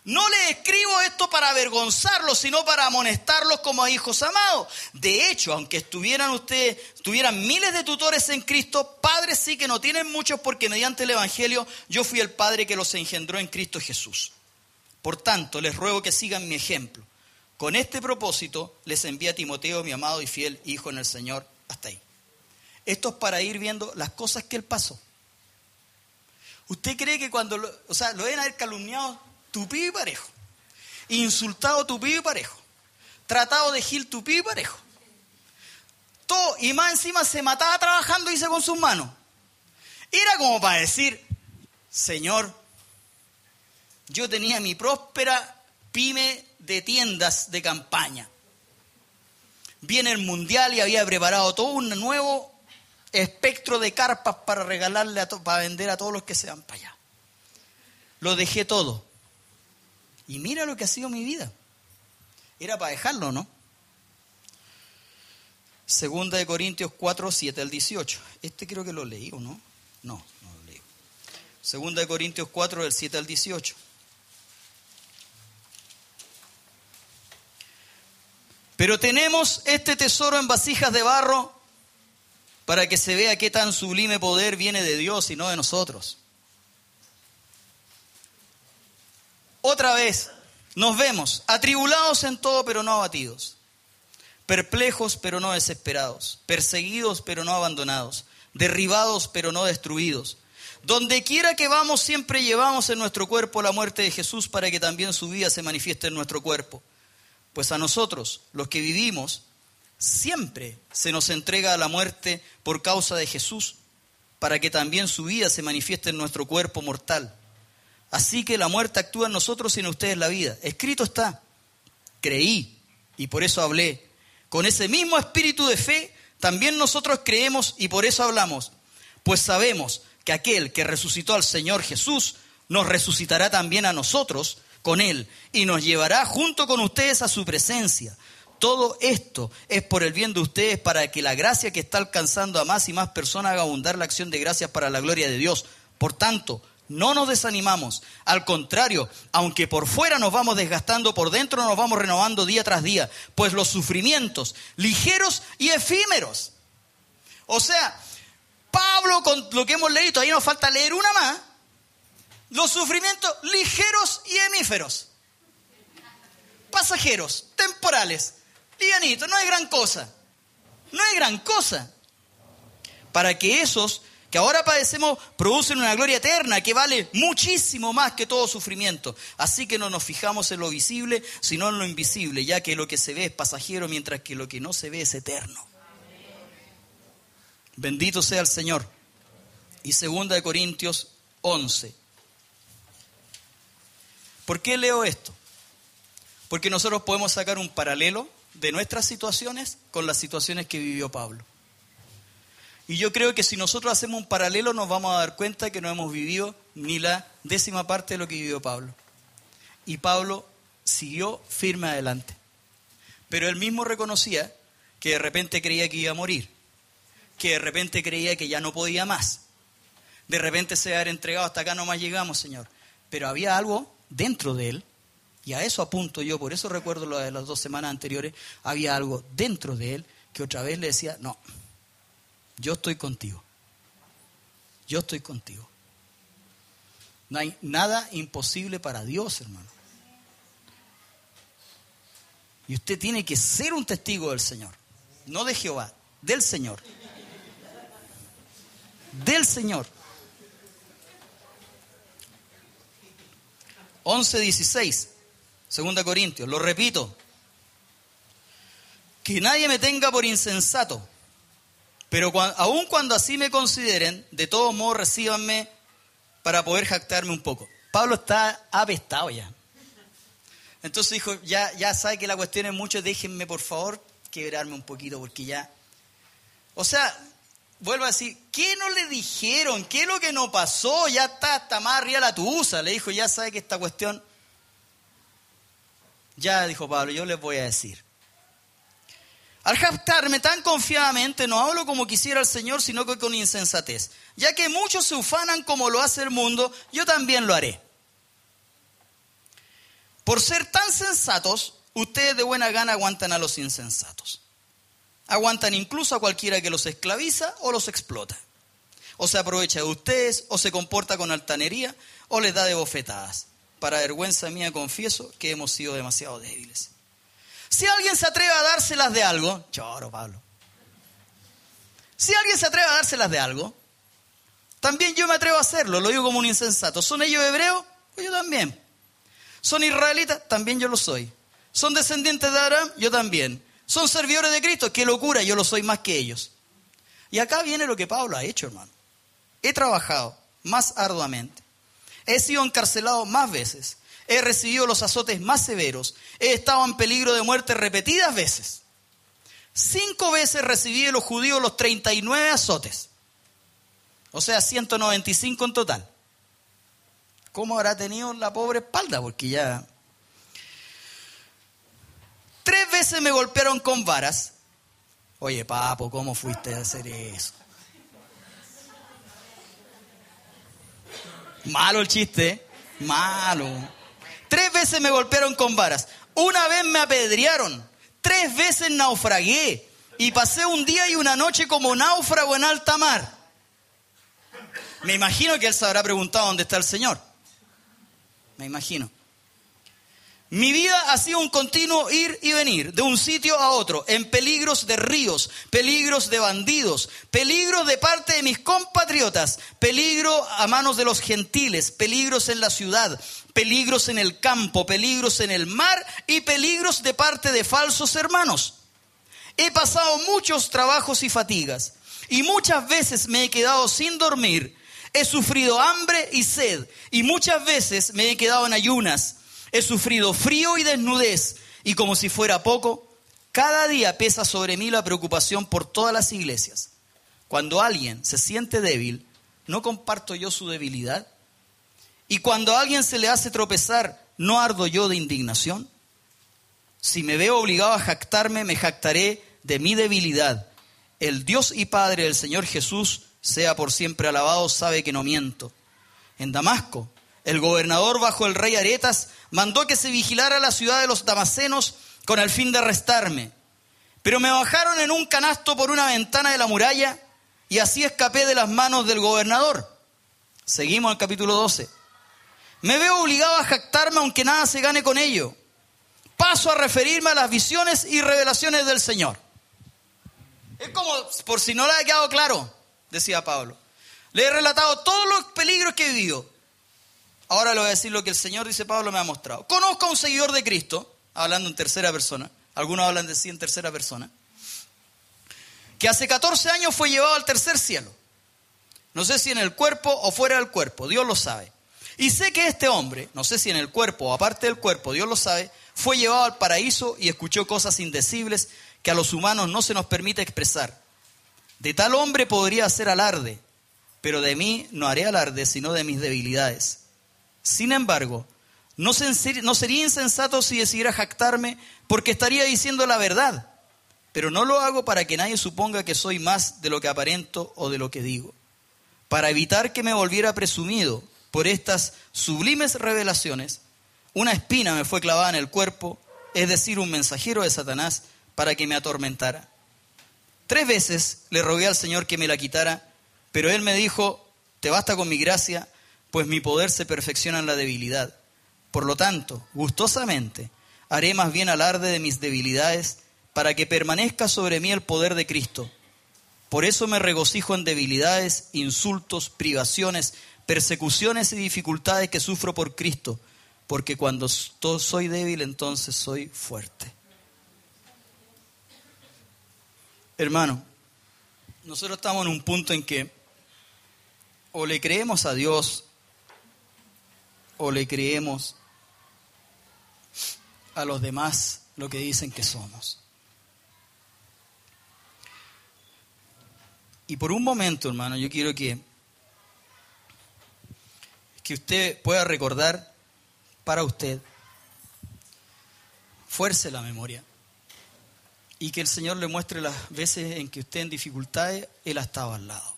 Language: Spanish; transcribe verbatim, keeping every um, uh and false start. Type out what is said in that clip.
No les escribo esto para avergonzarlos, sino para amonestarlos como a hijos amados. De hecho, aunque estuvieran ustedes, tuvieran miles de tutores en Cristo, padres sí que no tienen muchos, porque mediante el Evangelio yo fui el padre que los engendró en Cristo Jesús. Por tanto, les ruego que sigan mi ejemplo. Con este propósito les envía a Timoteo, mi amado y fiel hijo en el Señor. Hasta ahí. Esto es para ir viendo las cosas que él pasó. ¿Usted cree que cuando, lo, o sea, lo deben haber calumniado tupido y parejo, insultado tupido y parejo, tratado de gil tupido y parejo, todo, y más encima se mataba trabajando, dice, con sus manos? Era como para decir: Señor, yo tenía mi próspera pyme de tiendas de campaña. Viene el mundial y había preparado todo un nuevo espectro de carpas para regalarle, a to- para vender a todos los que se van para allá. Lo dejé todo. Y mira lo que ha sido mi vida. Era para dejarlo, ¿no? Segunda de Corintios cuatro, siete al dieciocho. Este creo que lo leí, ¿o no? No, no lo leí. Segunda de Corintios cuatro, del siete al dieciocho. Pero tenemos este tesoro en vasijas de barro para que se vea qué tan sublime poder viene de Dios y no de nosotros. Otra vez nos vemos atribulados en todo, pero no abatidos, perplejos, pero no desesperados, perseguidos, pero no abandonados, derribados, pero no destruidos. Donde quiera que vamos, siempre llevamos en nuestro cuerpo la muerte de Jesús, para que también su vida se manifieste en nuestro cuerpo. Pues a nosotros, los que vivimos, siempre se nos entrega a la muerte por causa de Jesús, para que también su vida se manifieste en nuestro cuerpo mortal. Así que la muerte actúa en nosotros y en ustedes la vida. Escrito está: creí y por eso hablé. Con ese mismo espíritu de fe, también nosotros creemos y por eso hablamos. Pues sabemos que aquel que resucitó al Señor Jesús nos resucitará también a nosotros con Él y nos llevará junto con ustedes a su presencia. Todo esto es por el bien de ustedes, para que la gracia que está alcanzando a más y más personas haga abundar la acción de gracias para la gloria de Dios. Por tanto, no nos desanimamos. Al contrario, aunque por fuera nos vamos desgastando, por dentro nos vamos renovando día tras día, pues los sufrimientos ligeros y efímeros. O sea, Pablo, con lo que hemos leído, todavía nos falta leer una más. Los sufrimientos ligeros y hemíferos, pasajeros, temporales, livianitos, no hay gran cosa, no hay gran cosa. Para que esos que ahora padecemos producen una gloria eterna que vale muchísimo más que todo sufrimiento. Así que no nos fijamos en lo visible, sino en lo invisible, ya que lo que se ve es pasajero, mientras que lo que no se ve es eterno. Bendito sea el Señor. Y segunda de Corintios once. ¿Por qué leo esto? Porque nosotros podemos sacar un paralelo de nuestras situaciones con las situaciones que vivió Pablo. Y yo creo que si nosotros hacemos un paralelo, nos vamos a dar cuenta que no hemos vivido ni la décima parte de lo que vivió Pablo. Y Pablo siguió firme adelante. Pero él mismo reconocía que de repente creía que iba a morir, que de repente creía que ya no podía más. De repente se había entregado: hasta acá nomás llegamos, Señor. Pero había algo dentro de él, y a eso apunto yo, por eso recuerdo lo de las dos semanas anteriores. Había algo dentro de él que otra vez le decía: no, yo estoy contigo, yo estoy contigo. No hay nada imposible para Dios, hermano. Y usted tiene que ser un testigo del Señor, no de Jehová, del Señor, del Señor. once dieciséis, segunda Corintios, lo repito: que nadie me tenga por insensato, pero cuando, aun cuando así me consideren, de todos modos recíbanme para poder jactarme un poco. Pablo está apestado ya. Entonces dijo: ya, ya sabe que la cuestión es mucho, déjenme por favor quebrarme un poquito, porque ya... O sea, vuelvo a decir, ¿qué no le dijeron? ¿Qué es lo que no pasó? Ya está, está más arriba la tusa. Le dijo: ya sabe que esta cuestión... Ya, dijo Pablo, yo les voy a decir. Al jactarme tan confiadamente, no hablo como quisiera el Señor, sino que con insensatez. Ya que muchos se ufanan como lo hace el mundo, yo también lo haré. Por ser tan sensatos, ustedes de buena gana aguantan a los insensatos. Aguantan incluso a cualquiera que los esclaviza o los explota. O se aprovecha de ustedes, o se comporta con altanería, o les da de bofetadas. Para vergüenza mía confieso que hemos sido demasiado débiles. Si alguien se atreve a dárselas de algo, choro Pablo. Si alguien se atreve a dárselas de algo, también yo me atrevo a hacerlo, lo digo como un insensato. ¿Son ellos hebreos? Pues yo también. ¿Son israelitas? También yo lo soy. ¿Son descendientes de Abraham? Yo también. ¿Son servidores de Cristo? ¡Qué locura! Yo lo soy más que ellos. Y acá viene lo que Pablo ha hecho, hermano. He trabajado más arduamente. He sido encarcelado más veces. He recibido los azotes más severos. He estado en peligro de muerte repetidas veces. Cinco veces recibí de los judíos los treinta y nueve azotes. O sea, ciento noventa y cinco en total. ¿Cómo habrá tenido la pobre espalda? Porque ya... Tres veces me golpearon con varas. Oye, papo, ¿cómo fuiste a hacer eso? Malo el chiste, malo. Tres veces me golpearon con varas. Una vez me apedrearon. Tres veces naufragué. Y pasé un día y una noche como náufrago en alta mar. Me imagino que él se habrá preguntado dónde está el Señor. Me imagino. Mi vida ha sido un continuo ir y venir de un sitio a otro, en peligros de ríos, peligros de bandidos, peligros de parte de mis compatriotas, peligro a manos de los gentiles, peligros en la ciudad, peligros en el campo, peligros en el mar y peligros de parte de falsos hermanos. He pasado muchos trabajos y fatigas y muchas veces me he quedado sin dormir. He sufrido hambre y sed y muchas veces me he quedado en ayunas. He sufrido frío y desnudez, y como si fuera poco, cada día pesa sobre mí la preocupación por todas las iglesias. Cuando alguien se siente débil, ¿no comparto yo su debilidad? Y cuando a alguien se le hace tropezar, ¿no ardo yo de indignación? Si me veo obligado a jactarme, me jactaré de mi debilidad. El Dios y Padre del Señor Jesús, sea por siempre alabado, sabe que no miento. En Damasco, el gobernador bajo el rey Aretas mandó que se vigilara la ciudad de los damasenos con el fin de arrestarme. Pero me bajaron en un canasto por una ventana de la muralla y así escapé de las manos del gobernador. Seguimos al capítulo doce. Me veo obligado a jactarme aunque nada se gane con ello. Paso a referirme a las visiones y revelaciones del Señor. Es como, por si no le ha quedado claro, decía Pablo. Le he relatado todos los peligros que he vivido. Ahora le voy a decir lo que el Señor, dice Pablo, me ha mostrado. Conozco a un seguidor de Cristo, hablando en tercera persona, algunos hablan de sí en tercera persona, que hace catorce años fue llevado al tercer cielo. No sé si en el cuerpo o fuera del cuerpo, Dios lo sabe. Y sé que este hombre, no sé si en el cuerpo o aparte del cuerpo, Dios lo sabe, fue llevado al paraíso y escuchó cosas indecibles que a los humanos no se nos permite expresar. De tal hombre podría hacer alarde, pero de mí no haré alarde, sino de mis debilidades. Sin embargo, no, ser, no sería insensato si decidiera jactarme, porque estaría diciendo la verdad. Pero no lo hago para que nadie suponga que soy más de lo que aparento o de lo que digo. Para evitar que me volviera presumido por estas sublimes revelaciones, una espina me fue clavada en el cuerpo, es decir, un mensajero de Satanás, para que me atormentara. Tres veces le rogué al Señor que me la quitara, pero Él me dijo, te basta con mi gracia, pues mi poder se perfecciona en la debilidad. Por lo tanto, gustosamente, haré más bien alarde de mis debilidades, para que permanezca sobre mí el poder de Cristo. Por eso me regocijo en debilidades, insultos, privaciones, persecuciones y dificultades que sufro por Cristo, porque cuando soy débil, entonces soy fuerte. Hermano, nosotros estamos en un punto en que o le creemos a Dios o le creemos a los demás lo que dicen que somos. Y por un momento, hermano, yo quiero que, que usted pueda recordar para usted, fuerce la memoria, y que el Señor le muestre las veces en que usted en dificultades, Él ha estado al lado.